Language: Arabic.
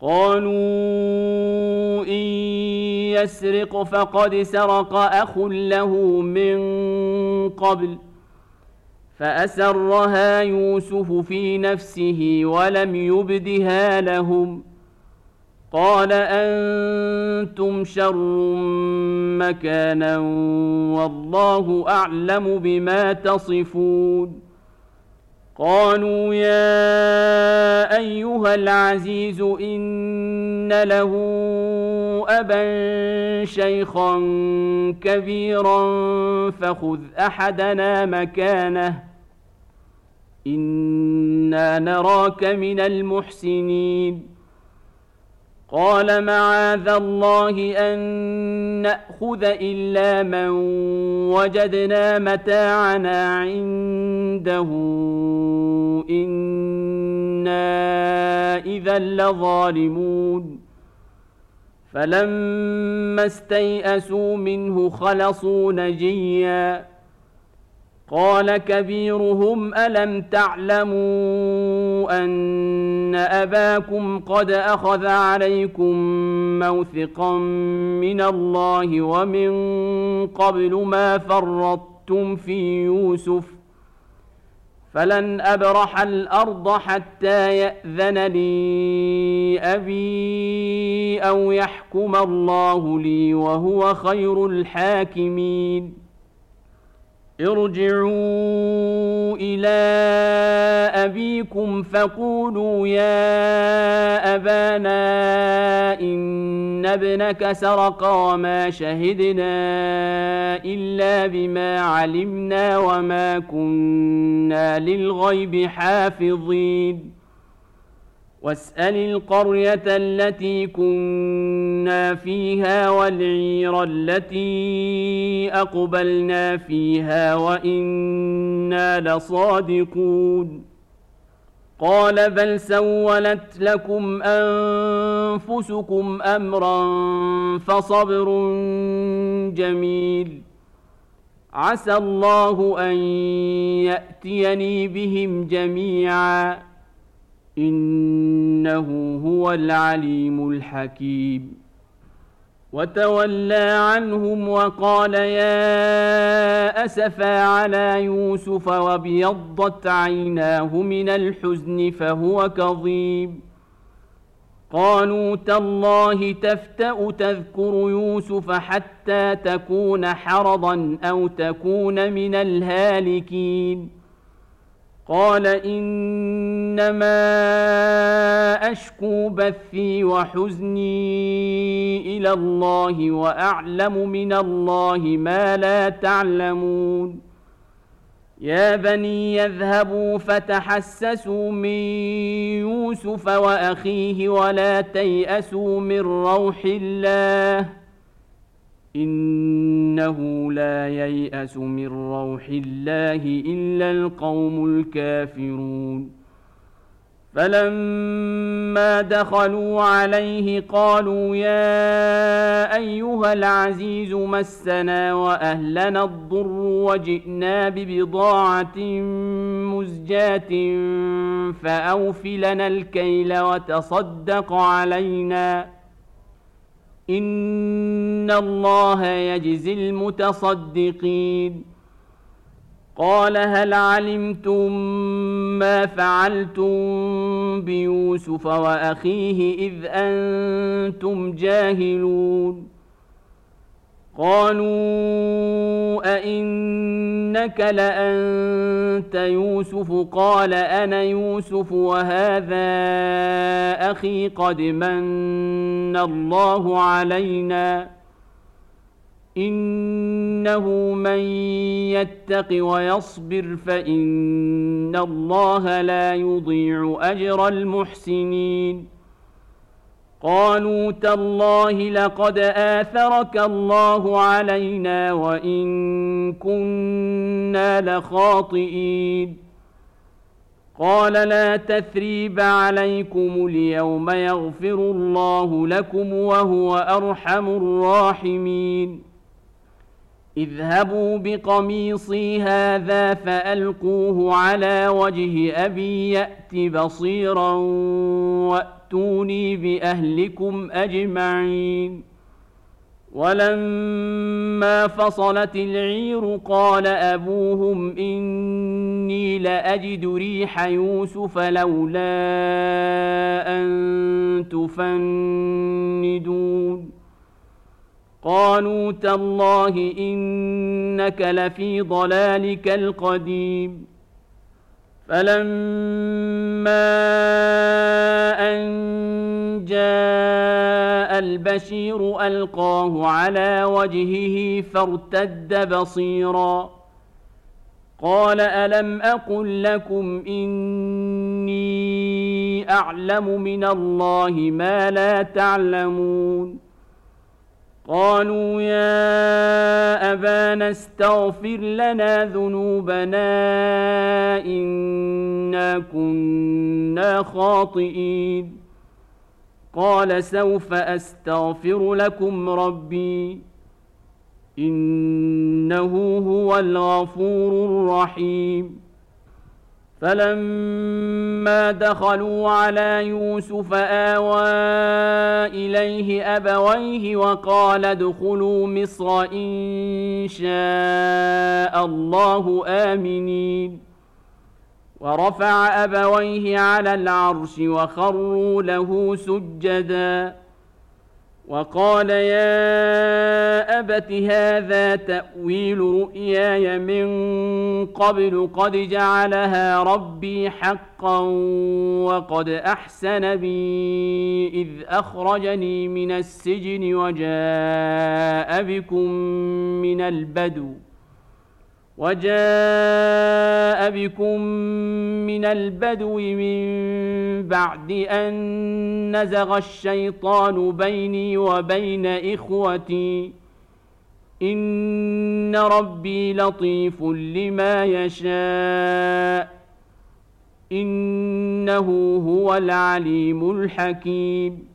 قالوا إن يسرق فقد سرق أخ له من قبل فأسرها يوسف في نفسه ولم يبدها لهم قال أنتم شر مكانا والله أعلم بما تصفون قالوا يا أيها العزيز إن له أبا شيخا كبيرا فخذ أحدنا مكانه إنا نراك من المحسنين قال معاذ الله أن نأخذ إلا من وجدنا متاعنا عنده إنا إذا لظالمون فلما استيئسوا منه خلصوا نجيا قال كبيرهم ألم تعلموا أن أباكم قد أخذ عليكم موثقا من الله ومن قبل ما فرطتم في يوسف فلن أبرح الأرض حتى يأذن لي أبي أو يحكم الله لي وهو خير الحاكمين ارجعوا إلى أبيكم فقولوا يا أبانا إن ابنك سرق وما شهدنا إلا بما علمنا وما كنا للغيب حافظين واسأل القرية التي كنا فيها والعير التي أقبلنا فيها وإنا لصادقون قال بل سولت لكم أنفسكم أمرا فصبر جميل عسى الله أن يأتيني بهم جميعا إنه هو العليم الحكيم وتولى عنهم وقال يا أسفا على يوسف وابيضت عيناه من الحزن فهو كظيم قالوا تالله تفتأ تذكر يوسف حتى تكون حرضا أو تكون من الهالكين قال إنما أشكو بثي وحزني إلى الله وأعلم من الله ما لا تعلمون يا بني يذهبوا فتحسسوا من يوسف وأخيه ولا تيأسوا من روح الله إنه لا ييأس من روح الله إلا القوم الكافرون فلما دخلوا عليه قالوا يا أيها العزيز مسنا وأهلنا الضر وجئنا ببضاعة مزجاة فأوف لنا الكيل وتصدق علينا إن الله يجزي المتصدقين قال هل علمتم ما فعلتم بيوسف وأخيه إذ أنتم جاهلون قالوا أئنك لأنت يوسف قال أنا يوسف وهذا أخي قد من الله علينا إنه من يتق ويصبر فإن الله لا يضيع أجر المحسنين قالوا تالله لقد آثرك الله علينا وإن كنا لخاطئين قال لا تثريب عليكم اليوم يغفر الله لكم وهو أرحم الراحمين اذهبوا بقميصي هذا فألقوه على وجه أبي يأت بصيرا وأتوني بأهلكم أجمعين. ولما فصلت العير قال أبوهم إني لأجد ريح يوسف لولا أن تفندون قالوا تالله إنك لفي ضلالك القديم. فلما أن جاء البشير ألقاه على وجهه فارتد بصيرا قال ألم أقل لكم إني أعلم من الله ما لا تعلمون قالوا يا أبانا استغفر لنا ذنوبنا إنا كنا خاطئين قال سوف أستغفر لكم ربي إنه هو الغفور الرحيم. فلما دخلوا على يوسف آوى إليه أبويه وقال ادخلوا مصر إن شاء الله آمنين ورفع أبويه على العرش وخروا له سجدا وقال يا أبت هذا تأويل رؤياي من قبل قد جعلها ربي حقا وقد أحسن بي إذ أخرجني من السجن وجاء بكم من البدو من بعد أن نزغ الشيطان بيني وبين إخوتي إن ربي لطيف لما يشاء إنه هو العليم الحكيم.